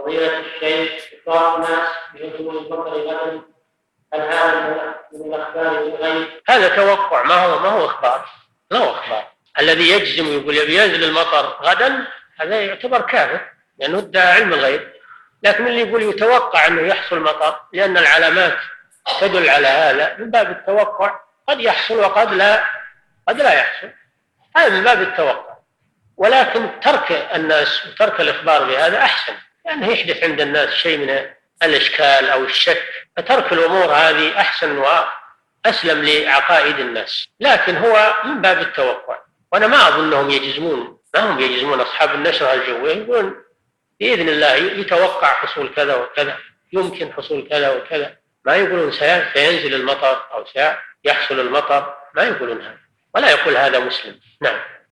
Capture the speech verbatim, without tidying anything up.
فضيلة الشيخ إخبار الناس بنزول المطر غدا هل هذا من الأخبار الغيب؟ هذا توقع، ما هو ما هو إخبار، ما هو إخبار. الذي يجزم ويقول يبي ينزل المطر غدا هذا يعتبر كافر لأنه ادعى علم الغيب. لكن اللي يقول يتوقع أنه يحصل مطر لأن العلامات تدل على هذا من باب التوقع، قد يحصل وقد لا قد لا يحصل، هذا من باب التوقع. ولكن ترك الناس وترك الإخبار بهذا أحسن، لأنه يحدث عند الناس شيء من الإشكال أو الشك، فترك الأمور هذه أحسن وأسلم لعقائد الناس. لكن هو من باب التوقع، وأنا ما أظنهم يجزمون، ما هم يجزمون أصحاب النشرة الجوية، يقولون بإذن الله يتوقع حصول كذا وكذا، يمكن حصول كذا وكذا، ما يقولون سينزل المطر أو سيحصل المطر، ما يقولون هذا، ولا يقول هذا مسلم. نعم.